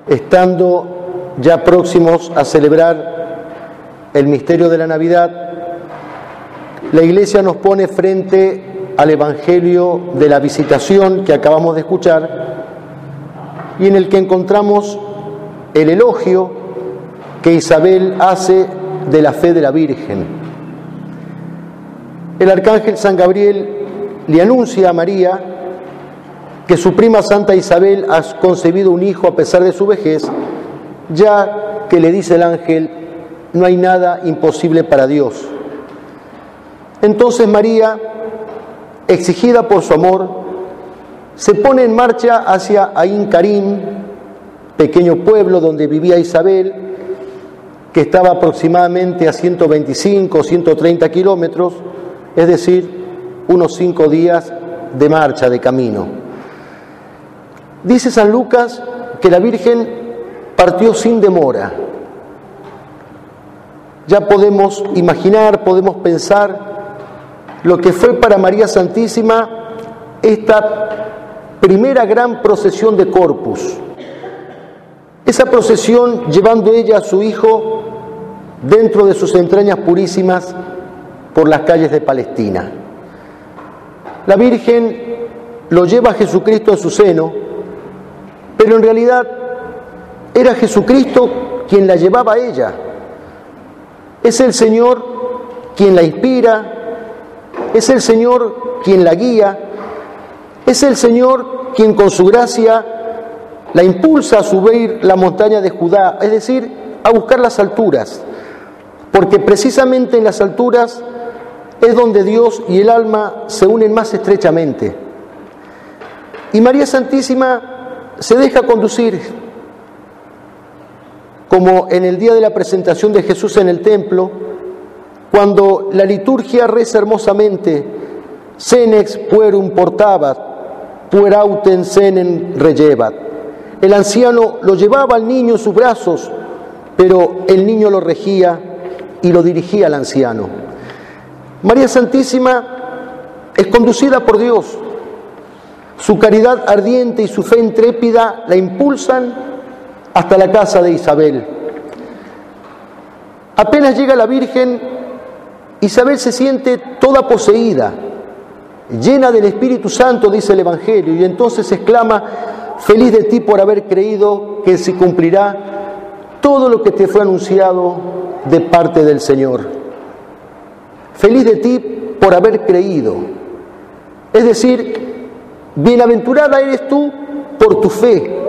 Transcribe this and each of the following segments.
estando ya próximos a celebrar el misterio de la Navidad, la Iglesia nos pone frente al Evangelio de la Visitación que acabamos de escuchar y en el que encontramos el elogio que Isabel hace de la fe de la Virgen. El arcángel San Gabriel le anuncia a María que su prima Santa Isabel ha concebido un hijo a pesar de su vejez, ya que le dice el ángel, no hay nada imposible para Dios. Entonces María, exigida por su amor, se pone en marcha hacia Ain Karim, pequeño pueblo donde vivía Isabel, que estaba aproximadamente a 125 o 130 kilómetros, es decir, unos 5 días de marcha, de camino. Dice San Lucas que la Virgen partió sin demora. Ya podemos imaginar, podemos pensar lo que fue para María Santísima esta primera gran procesión de Corpus. Esa procesión llevando ella a su hijo dentro de sus entrañas purísimas por las calles de Palestina. La Virgen lo lleva a Jesucristo en su seno, pero en realidad era Jesucristo quien la llevaba a ella. Es el Señor quien la inspira, es el Señor quien la guía, es el Señor quien con su gracia la impulsa a subir la montaña de Judá, es decir, a buscar las alturas, porque precisamente en las alturas es donde Dios y el alma se unen más estrechamente. Y María Santísima se deja conducir, como en el día de la presentación de Jesús en el templo, cuando la liturgia reza hermosamente, Senex puerum portabat, puerauten senen rellevat. El anciano lo llevaba al niño en sus brazos, pero el niño lo regía y lo dirigía al anciano. María Santísima es conducida por Dios. Su caridad ardiente y su fe intrépida la impulsan hasta la casa de Isabel. Apenas llega la Virgen, Isabel se siente toda poseída, llena del Espíritu Santo, dice el Evangelio, y entonces exclama, feliz de ti por haber creído que se cumplirá todo lo que te fue anunciado de parte del Señor. Feliz de ti por haber creído. Es decir, bienaventurada eres tú por tu fe.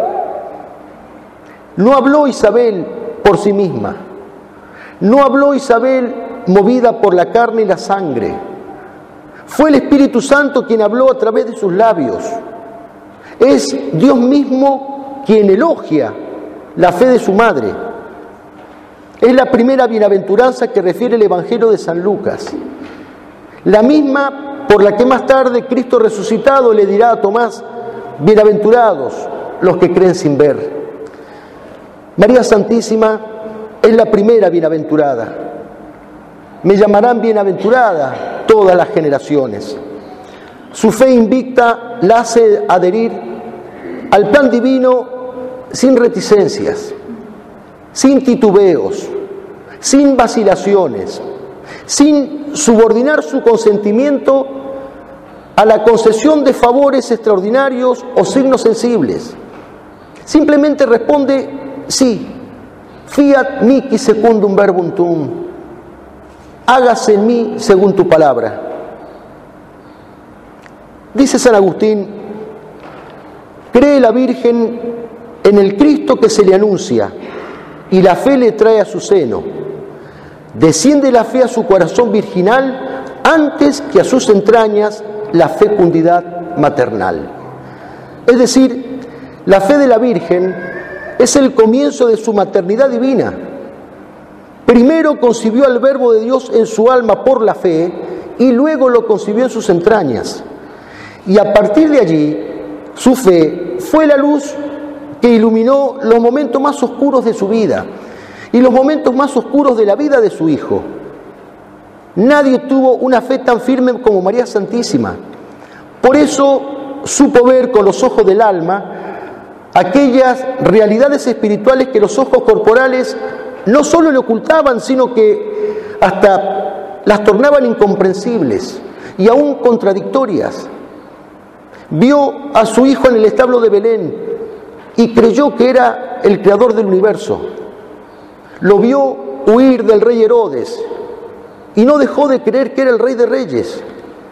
No habló Isabel por sí misma. No habló Isabel movida por la carne y la sangre. Fue el Espíritu Santo quien habló a través de sus labios. Es Dios mismo quien elogia la fe de su madre. Es la primera bienaventuranza que refiere el Evangelio de San Lucas. La misma por la que más tarde Cristo resucitado le dirá a Tomás, bienaventurados los que creen sin ver. María Santísima es la primera bienaventurada. Me llamarán bienaventurada todas las generaciones. Su fe invicta la hace adherir al plan divino sin reticencias, sin titubeos, sin vacilaciones, sin subordinar su consentimiento a la concesión de favores extraordinarios o signos sensibles. Simplemente responde, sí, fiat mihi secundum verbum tuum, hágase en mí según tu palabra. Dice San Agustín, cree la Virgen en el Cristo que se le anuncia y la fe le trae a su seno. Desciende la fe a su corazón virginal antes que a sus entrañas la fecundidad maternal. Es decir, la fe de la Virgen es el comienzo de su maternidad divina. Primero concibió al Verbo de Dios en su alma por la fe y luego lo concibió en sus entrañas. Y a partir de allí, su fe fue la luz que iluminó los momentos más oscuros de su vida y los momentos más oscuros de la vida de su hijo. Nadie tuvo una fe tan firme como María Santísima. Por eso supo ver con los ojos del alma aquellas realidades espirituales que los ojos corporales no solo le ocultaban, sino que hasta las tornaban incomprensibles y aún contradictorias. Vio a su hijo en el establo de Belén y creyó que era el creador del universo. Lo vio huir del rey Herodes y no dejó de creer que era el rey de reyes.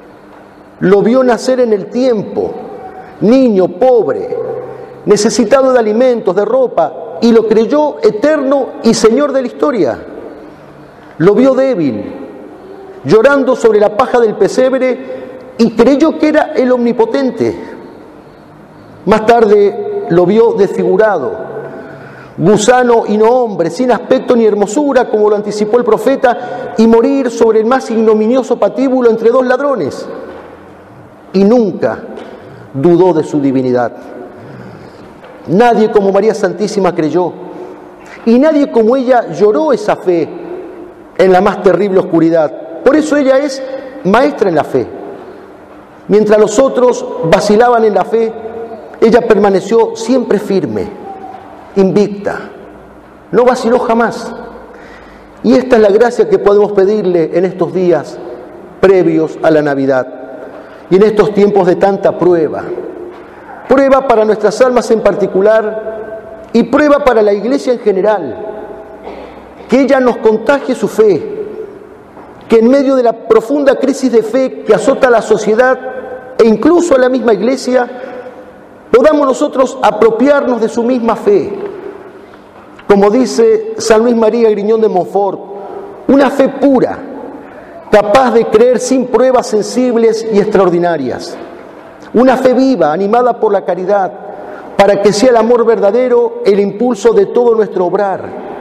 Lo vio nacer en el tiempo, niño, pobre, necesitado de alimentos, de ropa, y lo creyó eterno y señor de la historia. Lo vio débil, llorando sobre la paja del pesebre, y creyó que era el omnipotente. Más tarde lo vio desfigurado, gusano y no hombre, sin aspecto ni hermosura, como lo anticipó el profeta, y morir sobre el más ignominioso patíbulo entre dos ladrones. Y nunca dudó de su divinidad. Nadie como María Santísima creyó, y nadie como ella lloró esa fe en la más terrible oscuridad. Por eso ella es maestra en la fe. Mientras los otros vacilaban en la fe, ella permaneció siempre firme, invicta, no vaciló jamás. Y esta es la gracia que podemos pedirle en estos días previos a la Navidad y en estos tiempos de tanta prueba. Prueba para nuestras almas en particular y prueba para la Iglesia en general. Que ella nos contagie su fe, que en medio de la profunda crisis de fe que azota a la sociedad e incluso a la misma Iglesia, podamos nosotros apropiarnos de su misma fe. Como dice San Luis María Griñón de Montfort, una fe pura, capaz de creer sin pruebas sensibles y extraordinarias. Una fe viva, animada por la caridad, para que sea el amor verdadero el impulso de todo nuestro obrar.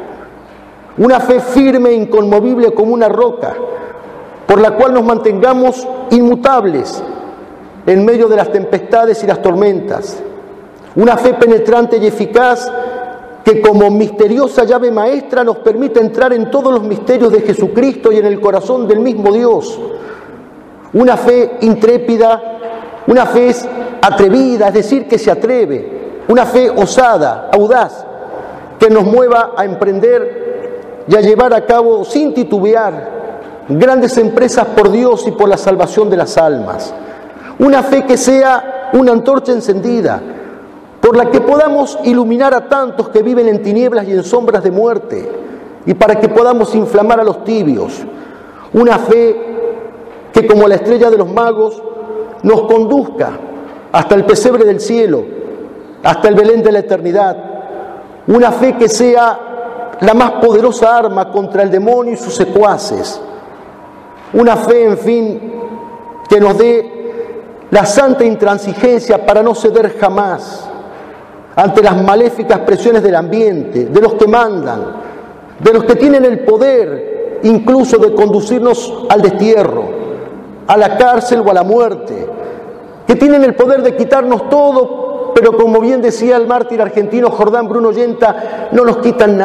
Una fe firme e inconmovible como una roca, por la cual nos mantengamos inmutables en medio de las tempestades y las tormentas. Una fe penetrante y eficaz que como misteriosa llave maestra nos permite entrar en todos los misterios de Jesucristo y en el corazón del mismo Dios. Una fe intrépida, una fe atrevida, es decir, que se atreve. Una fe osada, audaz, que nos mueva a emprender y a llevar a cabo sin titubear grandes empresas por Dios y por la salvación de las almas. Una fe que sea una antorcha encendida, por la que podamos iluminar a tantos que viven en tinieblas y en sombras de muerte, y para que podamos inflamar a los tibios. Una fe que, como la estrella de los magos, nos conduzca hasta el pesebre del cielo, hasta el Belén de la eternidad. Una fe que sea la más poderosa arma contra el demonio y sus secuaces. Una fe, en fin, que nos dé la santa intransigencia para no ceder jamás ante las maléficas presiones del ambiente, de los que mandan, de los que tienen el poder incluso de conducirnos al destierro, a la cárcel o a la muerte, que tienen el poder de quitarnos todo, pero como bien decía el mártir argentino Jordán Bruno Yenta, no nos quitan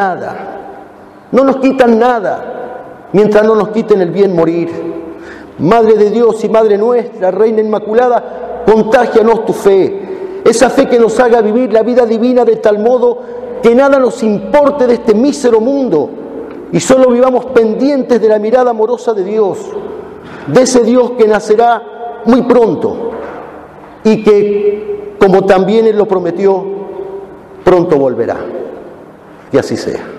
nada, mientras no nos quiten el bien morir. Madre de Dios y Madre nuestra, Reina Inmaculada, contágianos tu fe, esa fe que nos haga vivir la vida divina de tal modo que nada nos importe de este mísero mundo y solo vivamos pendientes de la mirada amorosa de Dios, de ese Dios que nacerá muy pronto y que, como también Él lo prometió, pronto volverá. Y así sea.